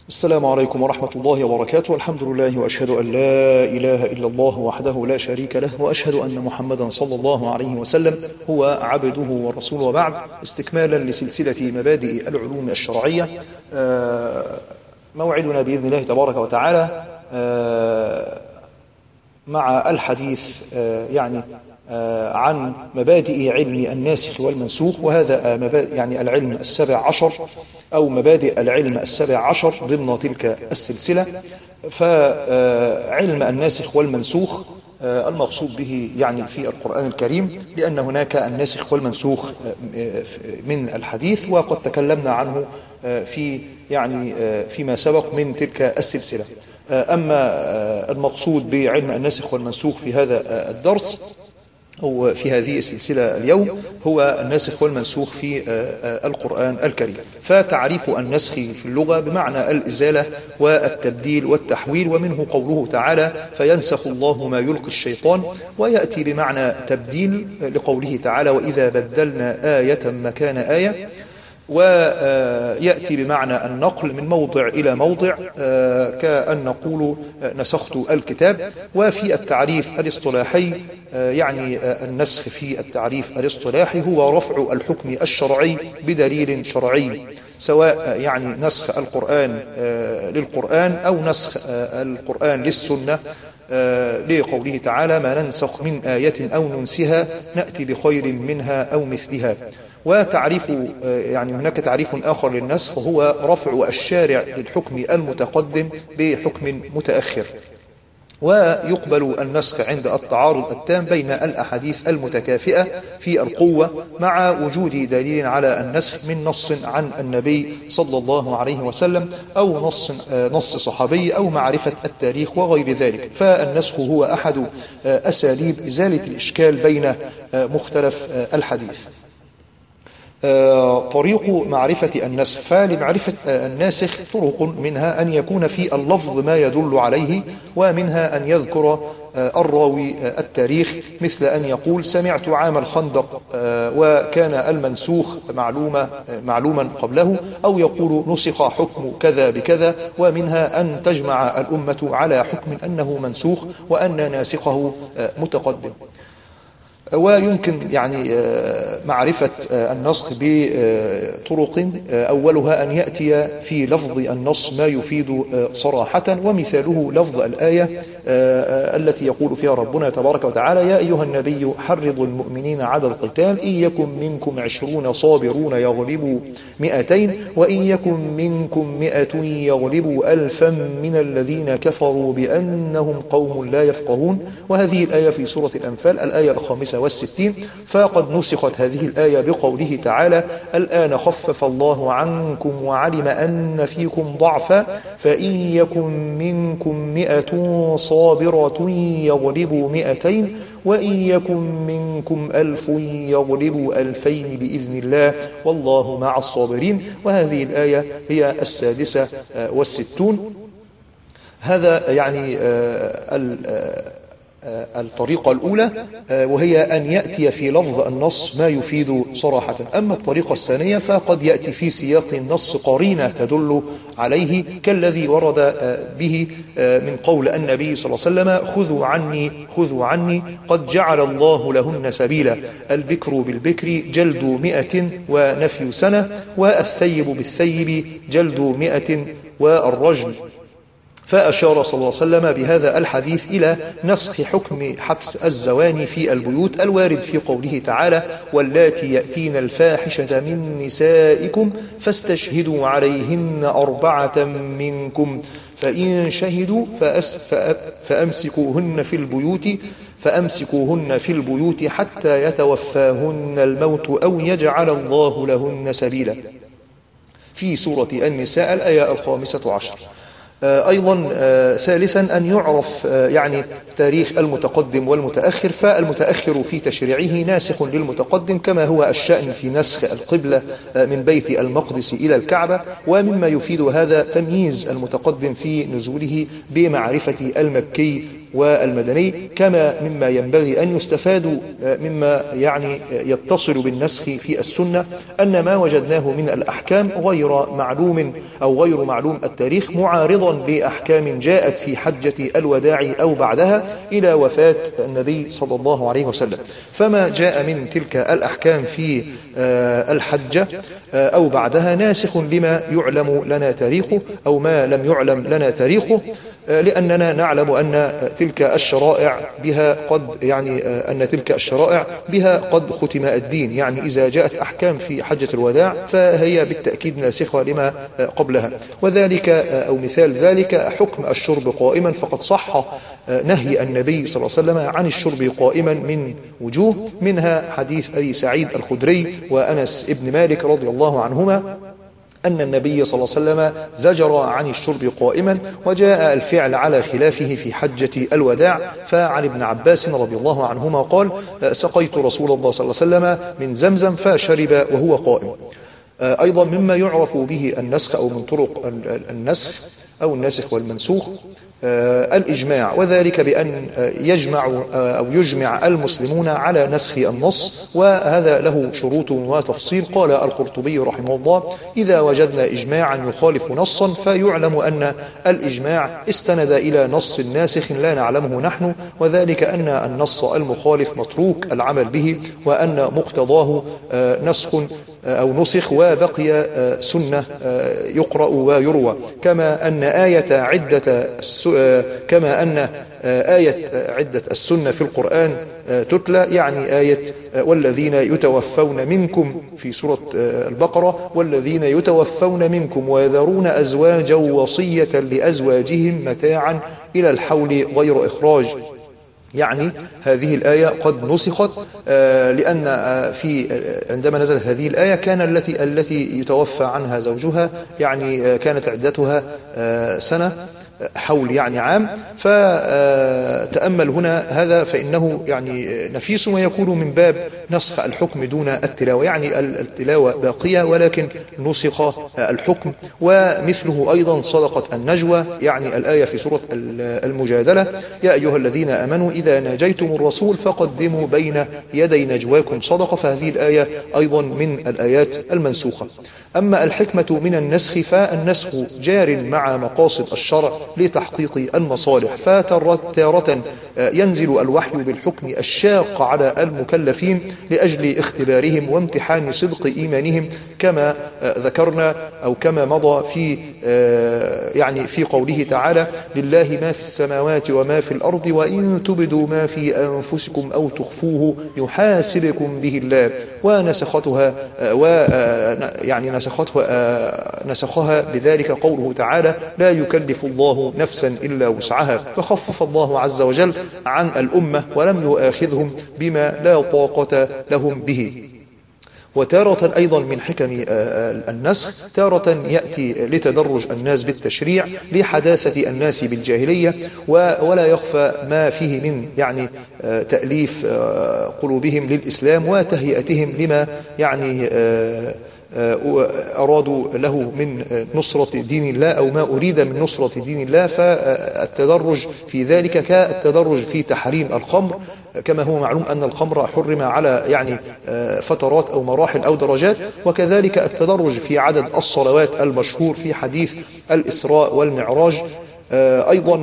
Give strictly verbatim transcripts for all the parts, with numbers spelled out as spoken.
السلام عليكم ورحمة الله وبركاته. الحمد لله وأشهد أن لا إله إلا الله وحده لا شريك له، وأشهد أن محمدا صلى الله عليه وسلم هو عبده ورسوله، وبعد. استكمالا لسلسلة مبادئ العلوم الشرعية، موعدنا بإذن الله تبارك وتعالى مع الحديث يعني عن مبادئ علم الناسخ والمنسوخ، وهذا يعني العلم السابع عشر أو مبادئ العلم السابع عشر ضمن تلك السلسلة. فعلم الناسخ والمنسوخ المقصود به يعني في القرآن الكريم، لأن هناك الناسخ والمنسوخ من الحديث، وقد تكلمنا عنه في يعني فيما سبق من تلك السلسلة. أما المقصود بعلم الناسخ والمنسوخ في هذا الدرس أو في هذه السلسلة اليوم هو الناسخ والمنسوخ في القرآن الكريم. فتعريف النسخ في اللغة بمعنى الإزالة والتبديل والتحويل، ومنه قوله تعالى فينسخ الله ما يلقي الشيطان، ويأتي بمعنى تبديل لقوله تعالى وإذا بدلنا آية مكان آية، ويأتي بمعنى النقل من موضع إلى موضع كأن نقول نسخت الكتاب. وفي التعريف الاصطلاحي يعني النسخ في التعريف الاصطلاحي هو رفع الحكم الشرعي بدليل شرعي، سواء يعني نسخ القرآن للقرآن أو نسخ القرآن للسنة، لقوله تعالى ما ننسخ من آية أو ننسها نأتي بخير منها أو مثلها. وتعريف يعني هناك تعريف آخر للنسخ هو رفع الشارع للحكم المتقدم بحكم متأخر. ويقبل النسخ عند التعارض التام بين الأحاديث المتكافئة في القوة مع وجود دليل على النسخ من نص عن النبي صلى الله عليه وسلم أو نص نص صحابي أو معرفة التاريخ وغير ذلك. فالنسخ هو أحد أساليب إزالة الإشكال بين مختلف الحديث. طريق معرفة النسخ، فلمعرفة الناسخ طرق، منها أن يكون في اللفظ ما يدل عليه، ومنها أن يذكر الراوي التاريخ، مثل أن يقول سمعت عام الخندق وكان المنسوخ معلومة معلوما قبله، أو يقول نسخ حكم كذا بكذا. ومنها أن تجمع الأمة على حكم أنه منسوخ وأن ناسخه متقدم. ويمكن يعني معرفة النسخ بطرق، أولها أن يأتي في لفظ النص ما يفيد صراحة، ومثاله لفظ الآية التي يقول فيها ربنا تبارك وتعالى يا أيها النبي حرض المؤمنين على القتال إن يكن منكم عشرون صابرون يغلبوا مئتين وإن يكن منكم مئة يغلبوا ألفا من الذين كفروا بأنهم قوم لا يفقهون. وهذه الآية في سورة الأنفال الآية الخامسة والستين. فقد نسخت هذه الآية بقوله تعالى الآن خفف الله عنكم وعلم أن فيكم ضعفا فإن يكن منكم مئة صابرة يغلبوا مئتين وإن يكن منكم ألف يغلبوا ألفين بإذن الله والله مع الصابرين. وهذه الآية هي السادسة والستون. هذا يعني الطريقة الأولى، وهي أن يأتي في لفظ النص ما يفيد صراحة. أما الطريقة الثانية فقد يأتي في سياق النص قرينة تدل عليه، كالذي ورد به من قول النبي صلى الله عليه وسلم خذوا عني خذوا عني قد جعل الله لهن سبيلا، البكر بالبكر جلد مئة ونفي سنة، والثيب بالثيب جلد مئة والرجم. فأشار صلى الله عليه وسلم بهذا الحديث إلى نسخ حكم حبس الزواني في البيوت الوارد في قوله تعالى واللاتي يأتين الفاحشة من نسائكم فاستشهدوا عليهن أربعة منكم فإن شهدوا فأمسكوهن في البيوت فأمسكوهن في البيوت حتى يتوفاهن الموت أو يجعل الله لهن سبيلا، في سورة النساء الآية الخامسة عشر. أيضا ثالثا أن يعرف يعني تاريخ المتقدم والمتأخر، فالمتأخر في تشريعه ناسخ للمتقدم، كما هو الشأن في نسخ القبلة من بيت المقدس إلى الكعبة. ومما يفيد هذا تمييز المتقدم في نزوله بمعرفة المكي والمدني، كما مما ينبغي أن يستفاد مما يعني يتصل بالنسخ في السنة أن ما وجدناه من الأحكام غير معلوم أو غير معلوم التاريخ معارضا لأحكام جاءت في حجة الوداع أو بعدها إلى وفاة النبي صلى الله عليه وسلم. فما جاء من تلك الأحكام في الحجة أو بعدها ناسخ لما يعلم لنا تاريخه أو ما لم يعلم لنا تاريخه، لأننا نعلم أن تلك الشرائع بها قد يعني أن تلك الشرائع بها قد ختم الدين. يعني إذا جاءت أحكام في حجة الوداع فهي بالتأكيد ناسخة لما قبلها. وذلك أو مثال ذلك حكم الشرب قائما، فقد صح نهي النبي صلى الله عليه وسلم عن الشرب قائما من وجوه، منها حديث أبي سعيد الخدري وأنس ابن مالك رضي الله عنهما أن النبي صلى الله عليه وسلم زجر عن الشرب قائما، وجاء الفعل على خلافه في حجة الوداع. فعن ابن عباس رضي الله عنهما قال: سقيت رسول الله صلى الله عليه وسلم من زمزم فشرب وهو قائم. أيضا مما يعرف به النسخ أو من طرق النسخ أو الناسخ والمنسوخ الإجماع، وذلك بأن يجمع أو يجمع المسلمون على نسخ النص، وهذا له شروط وتفصيل. قال القرطبي رحمه الله: إذا وجدنا إجماعا يخالف نصا فيعلم أن الإجماع استند إلى نص ناسخ لا نعلمه نحن، وذلك أن النص المخالف متروك العمل به، وأن مقتضاه نسخ أو نسخ وبقي سنة يقرأ ويروى، كما أن آية عدة كما أن آية عدة السنة في القرآن تتلى، يعني آية والذين يتوفون منكم في سورة البقرة: والذين يتوفون منكم ويذرون أزواجا وصية لأزواجهم متاعا إلى الحول غير إخراج. يعني هذه الآية قد نسخت، لأن في عندما نزلت هذه الآية كان التي التي يتوفى عنها زوجها يعني كانت عدتها سنة حول يعني عام. فتأمل هنا هذا فإنه يعني نفيس، ويكون من باب نسخ الحكم دون التلاوة، يعني التلاوة باقية ولكن نسخ الحكم. ومثله أيضا صدقة النجوى، يعني الآية في سورة المجادلة: يا أيها الذين آمنوا إذا ناجيتم الرسول فقدموا بين يدي نجواكم صدقة. فهذه الآية أيضا من الآيات المنسوخة. أما الحكمة من النسخ فالنسخ جار مع مقاصد الشرع لتحقيق المصالح، فتارة ينزل الوحي بالحكم الشاق على المكلفين لأجل اختبارهم وامتحان صدق إيمانهم، كما ذكرنا أو كما مضى في يعني في قوله تعالى: لله ما في السماوات وما في الأرض وإن تبدوا ما في أنفسكم أو تخفوه يحاسبكم به الله. ونسختها ويعني نسختها نسخها بذلك قوله تعالى: لا يكلف الله نفسا إلا وسعها، فخفف الله عز وجل عن الأمة ولم يؤاخذهم بما لا طاقة لهم به. وتارة أيضا من حكم النسخ تارة يأتي لتدرج الناس بالتشريع لحداثة الناس بالجاهلية، ولا يخفى ما فيه من يعني تأليف قلوبهم للإسلام وتهيئتهم لما يعني أرادوا له من نصرة دين الله أو ما أريد من نصرة دين الله. فالتدرج في ذلك كالتدرج في تحريم الخمر، كما هو معلوم أن الخمر حرم على يعني فترات أو مراحل أو درجات، وكذلك التدرج في عدد الصلوات المشهور في حديث الإسراء والمعراج. أيضا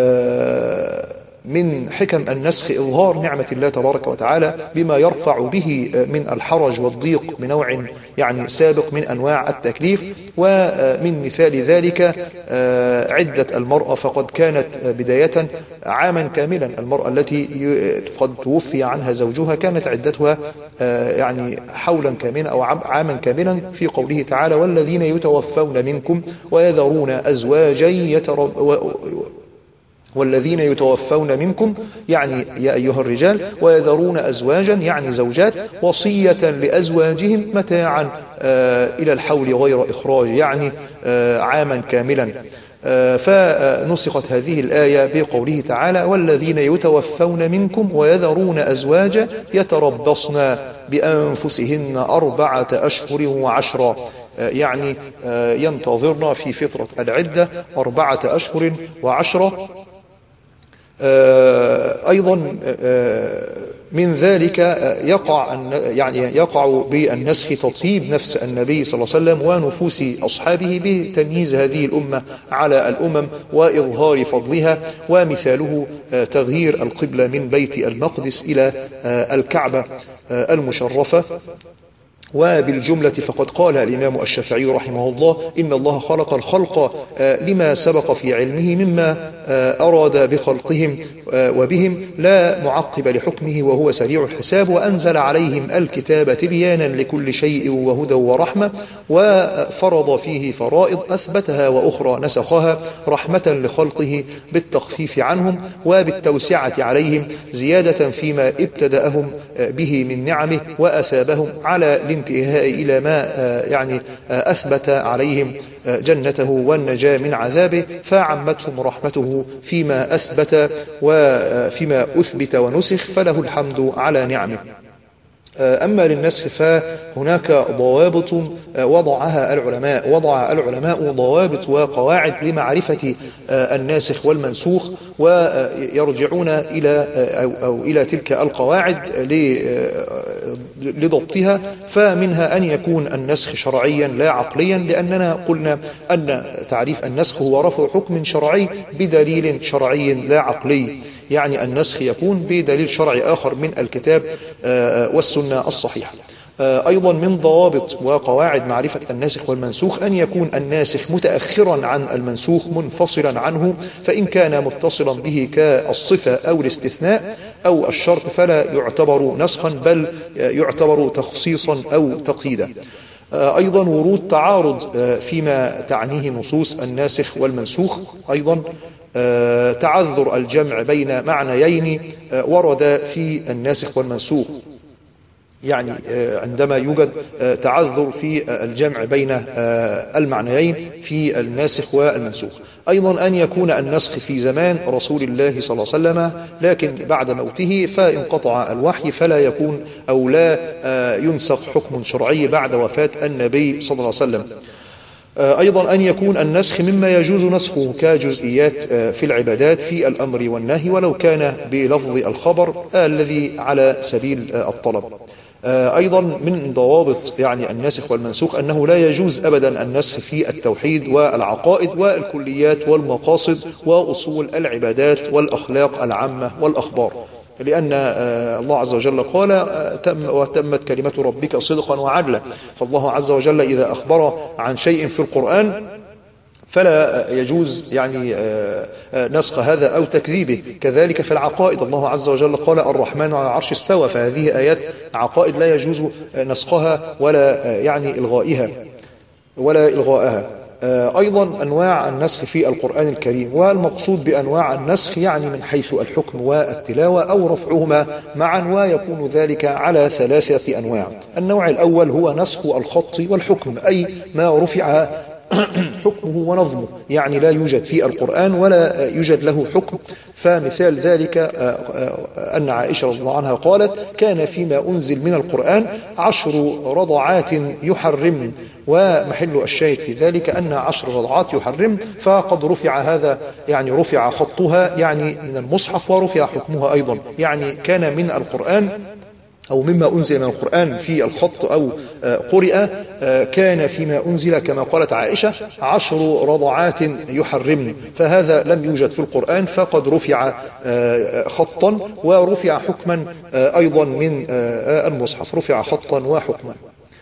من حكم النسخ إظهار نعمة الله تبارك وتعالى بما يرفع به من الحرج والضيق بنوع يعني سابق من أنواع التكليف. ومن مثال ذلك عدة المرأة، فقد كانت بداية عاما كاملا. المرأة التي قد توفي عنها زوجها كانت عدتها يعني حولا كاملا أو عاما كاملا، في قوله تعالى: والذين يتوفون منكم ويذرون أزواجا يتربصن والذين يتوفون منكم يعني يا أيها الرجال، ويذرون أزواجا يعني زوجات، وصية لأزواجهم متاعا إلى الحول غير إخراج، يعني عاما كاملا. فنسخت هذه الآية بقوله تعالى: والذين يتوفون منكم ويذرون أزواجا يتربصن بأنفسهن أربعة أشهر وعشرا، يعني ينتظرن في فترة العدة أربعة أشهر وعشرة. أيضا من ذلك يقع يعني يقع بالنسخ تطيب نفس النبي صلى الله عليه وسلم ونفوس أصحابه بتمييز هذه الأمة على الأمم وإظهار فضلها، ومثاله تغيير القبلة من بيت المقدس إلى الكعبة المشرفة. وبالجملة فقد قال الإمام الشافعي رحمه الله: إن الله خلق الخلق لما سبق في علمه مما أراد بخلقهم وبهم، لا معقب لحكمه وهو سريع الحساب، وأنزل عليهم الكتاب تبيانا لكل شيء وهدى ورحمة، وفرض فيه فرائض أثبتها وأخرى نسخها رحمة لخلقه بالتخفيف عنهم وبالتوسعة عليهم، زيادة فيما ابتدأهم به من نعمه، وأثابهم على الانتهاء إلى ما يعني أثبت عليهم جنته والنجاة من عذابه، فعمتهم رحمته فيما أثبت وفيما أثبت ونسخ، فله الحمد على نعمه. أما للنسخ فهناك ضوابط وضعها العلماء وضع العلماء ضوابط وقواعد لمعرفة الناسخ والمنسوخ، ويرجعون إلى أو, أو إلى تلك القواعد لضبطها. فمنها أن يكون النسخ شرعيا لا عقليا، لأننا قلنا أن تعريف النسخ هو رفع حكم شرعي بدليل شرعي لا عقلي، يعني النسخ يكون بدليل شرعي آخر من الكتاب والسنة الصحيحة. أيضا من ضوابط وقواعد معرفة الناسخ والمنسوخ أن يكون الناسخ متأخرا عن المنسوخ منفصلا عنه، فإن كان متصلا به كالصفة أو الاستثناء أو الشرط فلا يعتبر نسخا، بل يعتبر تخصيصا أو تقييدا. أيضا ورود تعارض فيما تعنيه نصوص الناسخ والمنسوخ، أيضا تعذر الجمع بين معنيين ورد في الناسخ والمنسوخ، يعني عندما يوجد تعذر في الجمع بين المعنيين في الناسخ والمنسوخ. أيضا أن يكون النسخ في زمان رسول الله صلى الله عليه وسلم، لكن بعد موته فانقطع الوحي فلا يكون أو لا ينسخ حكم شرعي بعد وفاة النبي صلى الله عليه وسلم. أيضا أن يكون النسخ مما يجوز نسخه كجزئيات في العبادات في الأمر والنهي، ولو كان بلفظ الخبر الذي على سبيل الطلب. أيضا من ضوابط يعني الناسخ والمنسوخ أنه لا يجوز أبدا النسخ في التوحيد والعقائد والكليات والمقاصد وأصول العبادات والأخلاق العامة والأخبار، لأن الله عز وجل قال: تم وتمت كلمة ربك صدقا وعدلا. فالله عز وجل إذا أخبر عن شيء في القرآن فلا يجوز يعني نسخ هذا أو تكذيبه. كذلك في العقائد الله عز وجل قال: الرحمن على العرش استوى، فهذه آيات عقائد لا يجوز نسخها ولا يعني إلغائها ولا إلغاءها. أيضا أنواع النسخ في القرآن الكريم، والمقصود بأنواع النسخ يعني من حيث الحكم والتلاوة أو رفعهما معا، ويكون ذلك على ثلاثة أنواع. النوع الأول هو نسخ الخط والحكم، أي ما رفع حكمه ونظمه، يعني لا يوجد في القرآن ولا يوجد له حكم. فمثال ذلك أن عائشة رضي الله عنها قالت: كان فيما أنزل من القرآن عشر رضعات يحرم، ومحل الشاهد في ذلك أن عشر رضعات يحرم، فقد رفع هذا يعني رفع خطها يعني من المصحف، ورفع حكمها أيضا، يعني كان من القرآن أو مما أنزل من القرآن في الخط أو قرئ كان فيما أنزل كما قالت عائشة عشر رضعات يحرمن، فهذا لم يوجد في القرآن، فقد رفع خطا ورفع حكما أيضا من المصحف، رفع خطا وحكما.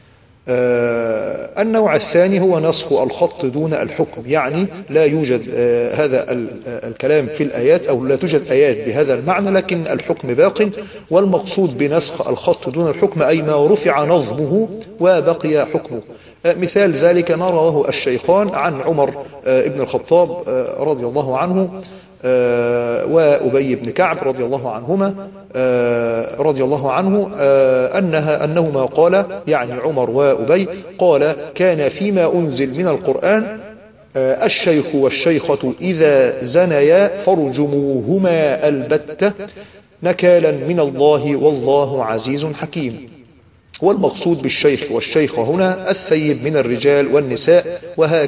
النوع الثاني هو نسخ الخط دون الحكم، يعني لا يوجد هذا الكلام في الآيات أو لا توجد آيات بهذا المعنى لكن الحكم باق، والمقصود بنسخ الخط دون الحكم أي ما رفع نظمه وبقي حكمه. مثال ذلك ما رواه الشيخان عن عمر بن الخطاب رضي الله عنه وأبي بن كعب رضي الله عنهما رضي الله عنه أنها أنهما قال، يعني عمر وأبي قال: كان فيما أنزل من القرآن الشيخ والشيخة إذا زنيا فارجموهما البتة نكالا من الله والله عزيز حكيم. والمقصود بالشيخ والشيخة هنا الثيب من الرجال والنساء،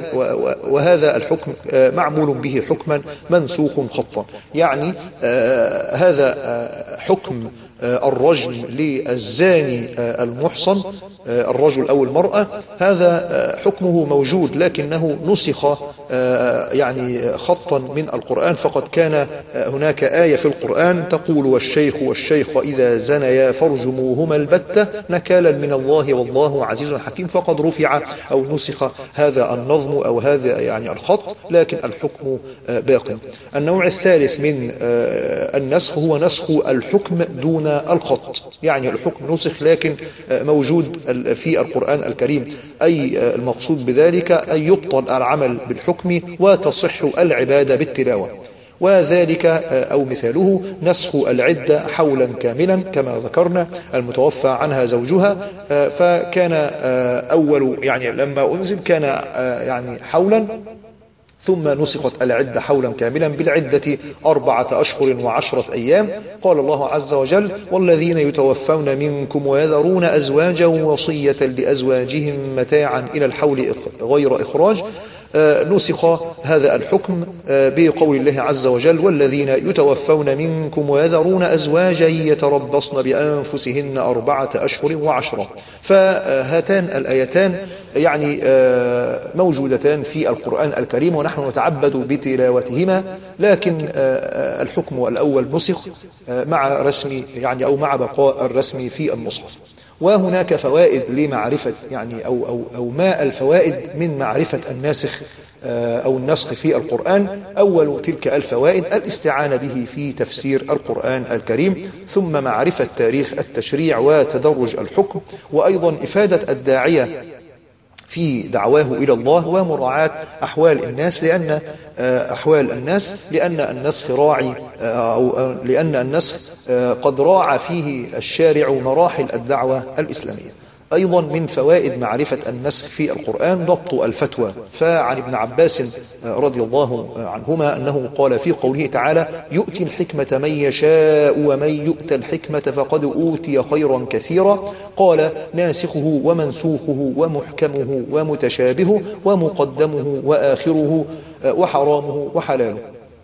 وهذا الحكم معمول به حكما منسوخ خطا. يعني آه هذا آه حكم آه الرجم للزاني آه المحصن، آه الرجل أو المرأة، هذا آه حكمه موجود، لكنه نسخ آه يعني خطا من القرآن. فقد كان آه هناك آية في القرآن تقول: والشيخ والشيخ إذا زنيا فارجموهما البتة نكالا من الله والله عزيز حكيم. فقد رفع أو نسخ هذا النظم أو هذا يعني الخط، لكن الحكم آه باق. النوع الثالث من آه النسخ هو نسخ الحكم دون الخط، يعني الحكم نسخ لكن آه موجود في القرآن الكريم، أي آه المقصود بذلك أن يبطل العمل بالحكم وتصح العبادة بالتلاوة. وذلك أو مثاله نسخ العدة حولا كاملا كما ذكرنا، المتوفى عنها زوجها، فكان أول يعني لما أنزل كان يعني حولا، ثم نسخت العدة حولا كاملا بالعدة أربعة أشهر وعشرة أيام. قال الله عز وجل: والذين يتوفون منكم ويذرون أزواجا وصية لأزواجهم متاعا إلى الحول غير إخراج. نسخ هذا الحكم بقول الله عز وجل: والذين يتوفون منكم ويذرون أزواجا يتربصن بأنفسهن أربعة أشهر وعشرة. فهاتان الآيتان يعني موجودتان في القرآن الكريم، ونحن نتعبد بتلاوتهما، لكن الحكم الأول نسخ مع رسم يعني أو مع بقاء الرسم في المصحف. وهناك فوائد لمعرفة يعني أو, أو, أو ما الفوائد من معرفة الناسخ أو النسخ في القرآن. أول تلك الفوائد الاستعانة به في تفسير القرآن الكريم، ثم معرفة تاريخ التشريع وتدرج الحكم، وأيضا إفادة الداعية في دعواه إلى الله، ومراعاة أحوال الناس، لأن أحوال الناس لأن النسخ راعي أو لأن النسخ قد راعى فيه الشارع مراحل الدعوة الإسلامية. أيضا من فوائد معرفة النسخ في القرآن ضبط الفتوى. فعن ابن عباس رضي الله عنهما أنه قال في قوله تعالى: يؤتي الحكمة من يشاء ومن يؤت الحكمة فقد أوتي خيرا كثيرا. قال: ناسخه ومنسوخه ومحكمه ومتشابهه ومقدمه وآخره وحرامه وحلاله،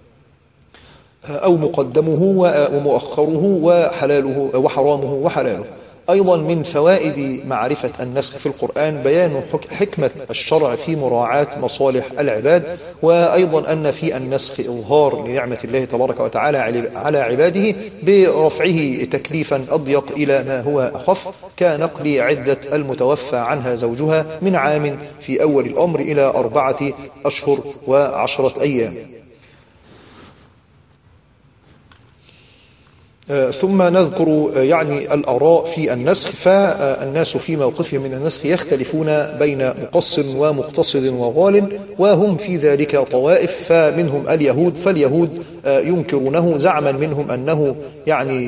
أو مقدمه ومؤخره وحلاله وحرامه وحلاله. أيضا من فوائد معرفة النسخ في القرآن بيان حكمة الشرع في مراعاة مصالح العباد، وأيضا أن في النسخ إظهار لنعمة الله تبارك وتعالى على عباده برفعه تكليفا أضيق إلى ما هو أخف، كنقل عدة المتوفى عنها زوجها من عام في أول الأمر إلى أربعة أشهر وعشرة أيام. ثم نذكر يعني الآراء في النسخ. فالناس في موقفهم من النسخ يختلفون بين مقصر ومقتصد وغال، وهم في ذلك طوائف. فمنهم اليهود، فاليهود ينكرونه زعما منهم أنه يعني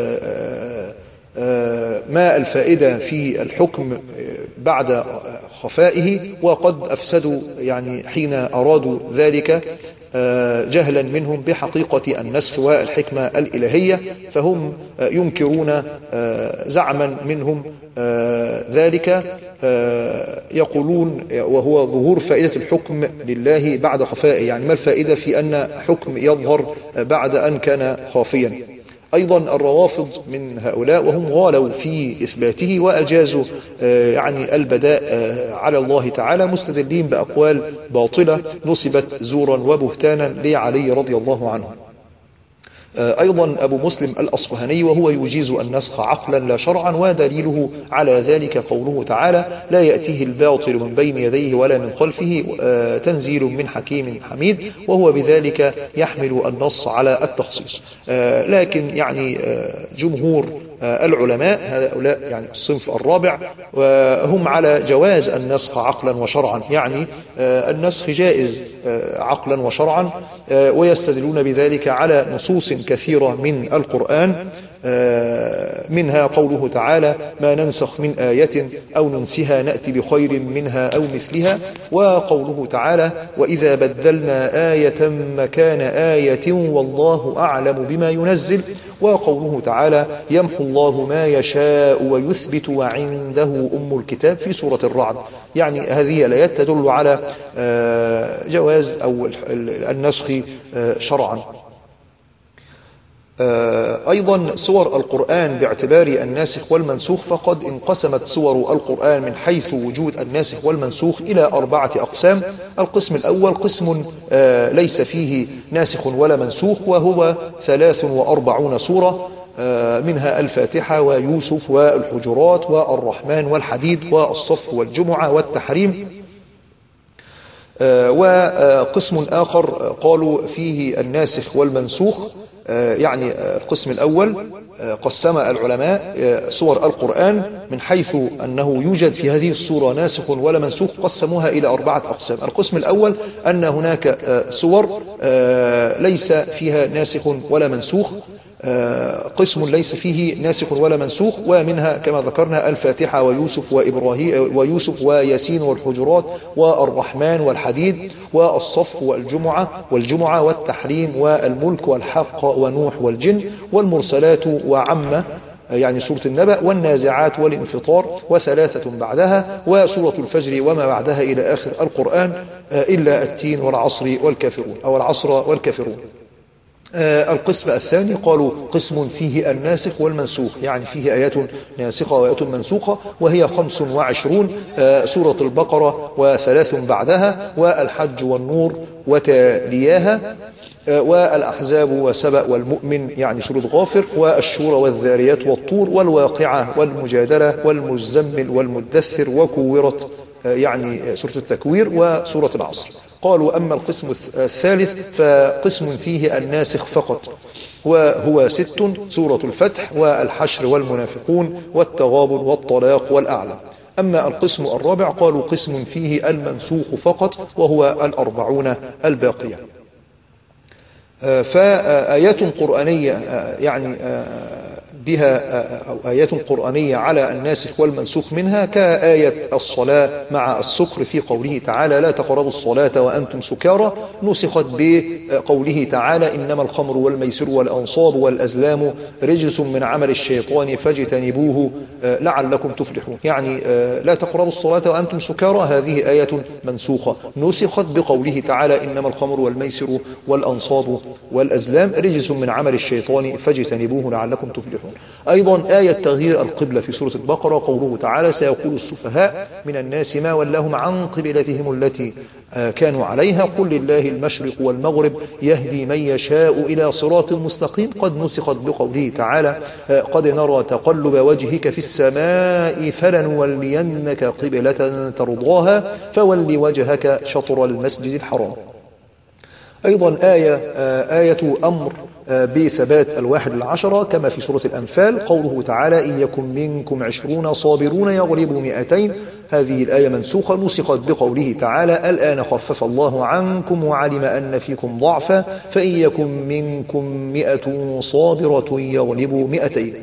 ما الفائدة في الحكم بعد خفائه، وقد أفسدوا يعني حين أرادوا ذلك جهلا منهم بحقيقة النسخ والحكمة الإلهية. فهم ينكرون زعما منهم ذلك، يقولون وهو ظهور فائدة الحكم لله بعد خفائه. يعني ما الفائدة في أن حكم يظهر بعد أن كان خافيا؟ أيضا الروافض من هؤلاء، وهم غالوا في إثباته وأجازوا يعني البداء على الله تعالى، مستدلين بأقوال باطلة نسبت زورا وبهتانا لعلي رضي الله عنه. أيضا أبو مسلم الأصفهاني وهو يجيز النسخ عقلا لا شرعا، ودليله على ذلك قوله تعالى: لا يأتيه الباطل من بين يديه ولا من خلفه تنزيل من حكيم حميد، وهو بذلك يحمل النص على التخصيص. لكن يعني جمهور العلماء هؤلاء يعني الصنف الرابع وهم على جواز النسخ عقلا وشرعا، يعني النسخ جائز عقلا وشرعا، ويستدلون بذلك على نصوص كثيرة من القرآن منها قوله تعالى ما ننسخ من آية أو ننسها نأتي بخير منها أو مثلها، وقوله تعالى وإذا بدلنا آية مكان آية والله أعلم بما ينزل، وقوله تعالى يمحو الله ما يشاء ويثبت وعنده أم الكتاب في سورة الرعد. يعني هذه الآيات تدل على جواز أو النسخ شرعا. أيضا سور القرآن باعتبار الناسخ والمنسوخ، فقد انقسمت سور القرآن من حيث وجود الناسخ والمنسوخ إلى أربعة أقسام. القسم الأول قسم ليس فيه ناسخ ولا منسوخ، وهو ثلاث وأربعون سورة، منها الفاتحة ويوسف والحجرات والرحمن والحديد والصف والجمعة والتحريم. وقسم آخر قالوا فيه الناسخ والمنسوخ، يعني القسم الأول قسم العلماء سور القرآن من حيث أنه يوجد في هذه السورة ناسخ ولا منسوخ، قسموها إلى أربعة أقسام. القسم الأول أن هناك سور ليس فيها ناسخ ولا منسوخ، قسم ليس فيه ناسخ ولا منسوخ، ومنها كما ذكرنا الفاتحة ويوسف وإبراهيم ويوسف وياسين والحجرات والرحمن والحديد والصف والجمعة والجمعة والتحريم والملك والحق ونوح والجن والمرسلات وعمة يعني سورة النبأ والنازعات والانفطار وثلاثة بعدها وسورة الفجر وما بعدها إلى آخر القرآن إلا التين والعصر والكافرون أو العصر والكافرون. آه القسم الثاني قالوا قسم فيه الناسخ والمنسوخ، يعني فيه آيات ناسخة وآيات منسوخة، وهي خمس وعشرون، آه سورة البقرة وثلاث بعدها والحج والنور وتالياها، آه والأحزاب وسبأ والمؤمن يعني سورة غافر والشورى والذاريات والطور والواقعة والمجادلة والمزمل والمدثر وكورت آه يعني سورة التكوير وسورة العصر. قالوا أما القسم الثالث فقسم فيه الناسخ فقط، وهو ست، سورة الفتح والحشر والمنافقون والتغابن والطلاق والأعلى. أما القسم الرابع قالوا قسم فيه المنسوخ فقط، وهو الأربعون الباقية. فآيات قرآنية يعني بها أو آيات قرآنية على الناسخ والمنسوخ منها كآية الصلاة مع السكر في قوله تعالى لا تقربوا الصلاة وأنتم سكارى، نسخت بقوله تعالى إنما الخمر والميسر والأنصاب والأزلام رجس من عمل الشيطان فاجتنبوه لعلكم تفلحون. يعني لا تقربوا الصلاة وأنتم سكارى هذه آية منسوخة، نسخت بقوله تعالى إنما الخمر والميسر والأنصاب والأزلام رجس من عمل الشيطان فاجتنبوه لعلكم تفلحون. أيضا آية تغيير القبلة في سورة البقرة قوله تعالى سيقول السفهاء من الناس ما ولهم عن قبلتهم التي كانوا عليها قل لله المشرق والمغرب يهدي من يشاء إلى صراط مستقيم، قد نسخت بقوله تعالى قد نرى تقلب وجهك في السماء فلنولينك قبلة ترضاها فول وجهك شطر المسجد الحرام. أيضا آية آية أمر بثبات الواحد العشرة كما في سورة الأنفال قوله تعالى إن يكن منكم عشرون صابرون يغلبوا مئتين، هذه الآية منسوخة نسخت بقوله تعالى الآن خفف الله عنكم وعلم أن فيكم ضعفا فإن يكن منكم مئة صابرة يغلبوا مئتين.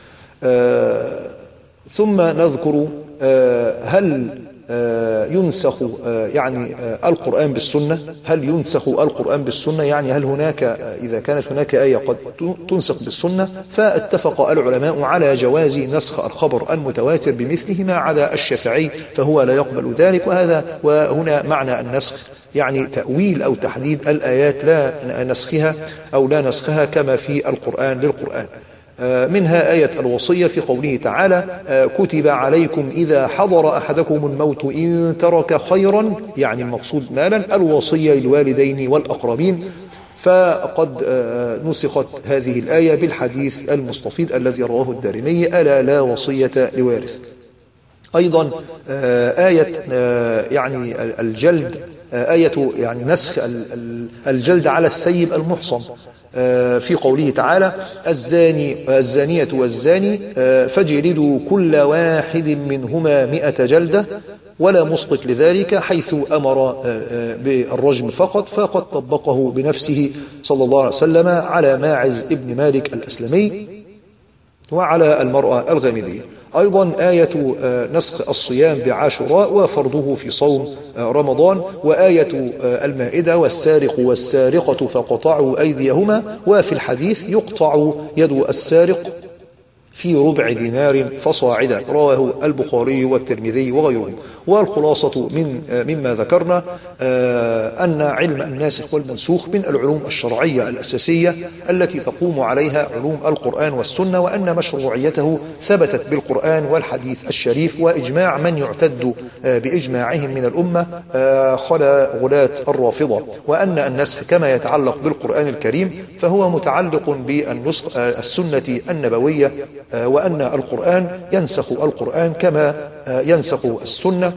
آه ثم نذكر آه هل ينسخ يعني القرآن بالسنة، هل ينسخ القرآن بالسنة؟ يعني هل هناك إذا كانت هناك آية قد تنسخ بالسنة، فاتفق العلماء على جواز نسخ الخبر المتواتر بمثله ما عدا الشافعي فهو لا يقبل ذلك. وهذا وهنا معنى النسخ يعني تأويل أو تحديد الآيات لا نسخها أو لا نسخها كما في القرآن للقرآن. منها آية الوصية في قوله تعالى كتب عليكم إذا حضر أحدكم الموت إن ترك خيرا، يعني المقصود مالا، الوصية للوالدين والأقربين، فقد نسخت هذه الآية بالحديث المستفيض الذي رواه الدارمي ألا لا وصية لوارث. أيضا آية يعني الجلد، آية يعني نسخ الجلد على الثيب المحصن في قوله تعالى الزاني الزانية والزاني فاجلدوا كل واحد منهما مئة جلدة ولا مسقط لذلك، حيث أمر بالرجم فقط، فقد طبقه بنفسه صلى الله عليه وسلم على ماعز ابن مالك الأسلمي. وعلى المرأة الغامدية. أيضا آية نسخ الصيام بعاشوراء وفرضه في صوم رمضان، وآية المائدة والسارق والسارقة فقطعوا أيديهما، وفي الحديث يقطع يد السارق في ربع دينار فصاعدا، رواه البخاري والترمذي وغيرهم. والخلاصة من مما ذكرنا أن علم الناسخ والمنسوخ من العلوم الشرعية الأساسية التي تقوم عليها علوم القرآن والسنة، وأن مشروعيته ثبتت بالقرآن والحديث الشريف وإجماع من يعتد بإجماعهم من الأمة خلا غلاة الرافضة، وأن النسخ كما يتعلق بالقرآن الكريم فهو متعلق بالنسخ السنة النبوية، وأن القرآن ينسخ القرآن كما ينسخ السنة،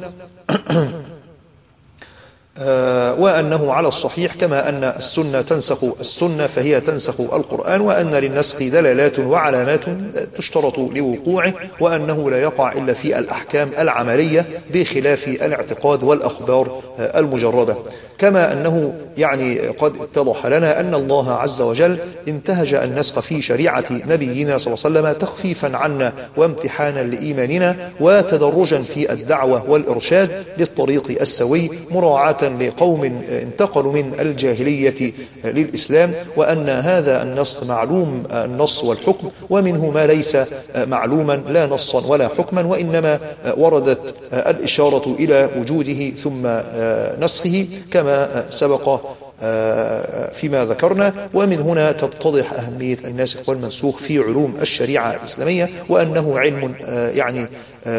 وأنه على الصحيح كما أن السنة تنسخ السنة فهي تنسخ القرآن، وأن للنسخ دلالات وعلامات تشترط لوقوعه، وأنه لا يقع إلا في الأحكام العملية بخلاف الاعتقاد والأخبار المجردة. كما أنه يعني قد اتضح لنا أن الله عز وجل انتهج النسخ في شريعة نبينا صلى الله عليه وسلم تخفيفا عنا وامتحانا لإيماننا وتدرجا في الدعوة والإرشاد للطريق السوي، مراعاة لقوم انتقلوا من الجاهلية للإسلام، وأن هذا النسخ معلوم النص والحكم، ومنه ما ليس معلوما لا نصا ولا حكما، وإنما وردت الإشارة إلى وجوده ثم نسخه كما سبق فيما ذكرنا. ومن هنا تتضح أهمية الناسخ والمنسوخ في علوم الشريعة الإسلامية، وأنه علم يعني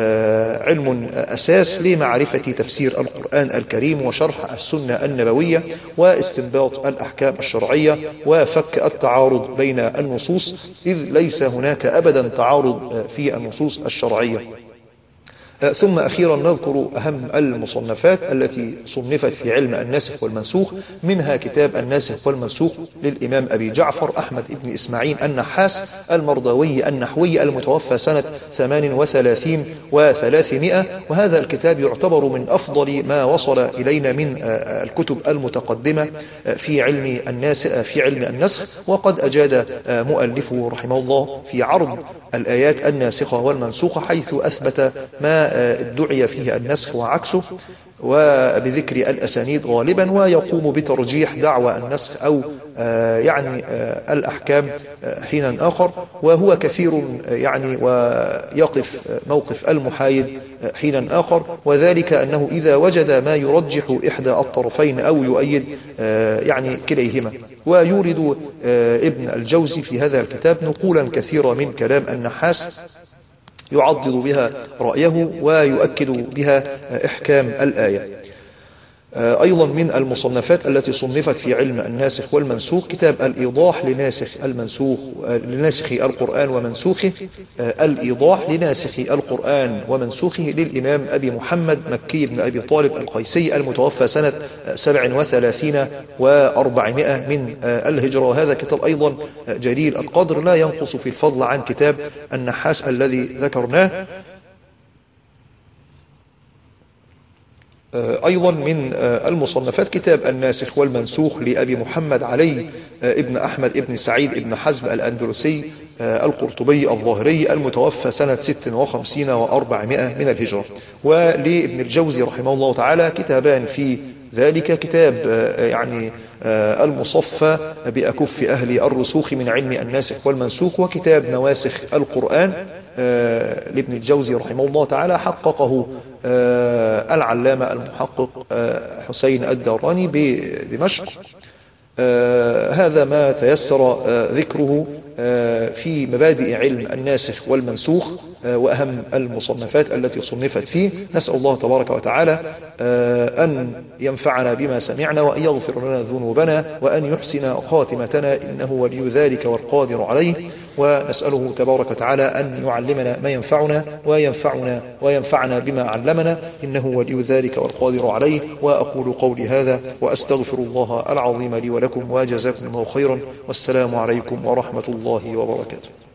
علم أساس لمعرفة تفسير القرآن الكريم وشرح السنة النبوية واستنباط الأحكام الشرعية وفك التعارض بين النصوص، إذ ليس هناك أبدا تعارض في النصوص الشرعية. ثم أخيرا نذكر أهم المصنفات التي صنفت في علم الناسخ والمنسوخ، منها كتاب الناسخ والمنسوخ للإمام أبي جعفر أحمد بن إسماعيل النحاس المرضاوي النحوي المتوفى سنة ثمان وثلاثين وثلاثمائة، وهذا الكتاب يعتبر من أفضل ما وصل إلينا من الكتب المتقدمة في علم الناسخ في علم النسخ، وقد أجاد مؤلفه رحمه الله في عرض الآيات الناسخة والمنسوخة، حيث أثبت ما ادعي فيه النسخ وعكسه، وبذكر الأسانيد غالبا، ويقوم بترجيح دعوى النسخ أو يعني الأحكام حينا آخر، وهو كثير يعني ويقف موقف المحايد حينا آخر، وذلك أنه إذا وجد ما يرجح إحدى الطرفين أو يؤيد يعني كليهما. ويورد ابن الجوزي في هذا الكتاب نقولا كثيرة من كلام النحاس يعضد بها رأيه ويؤكد بها إحكام الآية. أيضا من المصنفات التي صنفت في علم الناسخ والمنسوخ كتاب الإيضاح لناسخ المنسوخ لناسخ القرآن ومنسوخه، الإيضاح لناسخ القرآن ومنسوخه للإمام أبي محمد مكي بن أبي طالب القيسي المتوفى سنة سبع وثلاثين وأربعمائة من الهجرة. هذا كتاب أيضا جليل القدر لا ينقص في الفضل عن كتاب النحاس الذي ذكرناه. أيضا من المصنفات كتاب الناسخ والمنسوخ لأبي محمد علي ابن أحمد ابن سعيد ابن حزم الأندلسي القرطبي الظاهري المتوفى سنة ست وخمسين وأربعمائة من الهجرة. ولابن الجوزي رحمه الله تعالى كتابان في ذلك، كتاب يعني المصفى بأكف أهل الرسوخ من علم الناسخ والمنسوخ، وكتاب نواسخ القرآن لابن الجوزي رحمه الله تعالى حققه العلامة المحقق حسين الدوراني بدمشق. هذا ما تيسر ذكره في مبادئ علم الناسخ والمنسوخ وأهم المصنفات التي صنفت فيه. نسأل الله تبارك وتعالى أن ينفعنا بما سمعنا، وأن يغفر لنا ذنوبنا، وأن يحسن خاتمتنا، إنه ولي ذلك والقادر عليه. ونسأله تبارك وتعالى أن يعلمنا ما ينفعنا وينفعنا وينفعنا بما علمنا، إنه ولي ذلك والقادر عليه. وأقول قولي هذا وأستغفر الله العظيم لي ولكم، وجزاكم الله خيرا، والسلام عليكم ورحمة الله وبركاته.